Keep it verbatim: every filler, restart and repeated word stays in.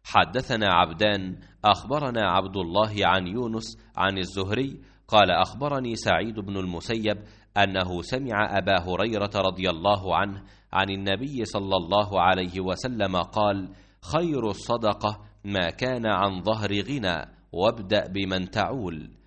حدثنا عبدان أخبرنا عبد الله عن يونس عن الزهري قال أخبرني سعيد بن المسيب أنه سمع أبا هريرة رضي الله عنه عن النبي صلى الله عليه وسلم قال: خير الصدقة ما كان عن ظهر غنى، وابدأ بمن تعول.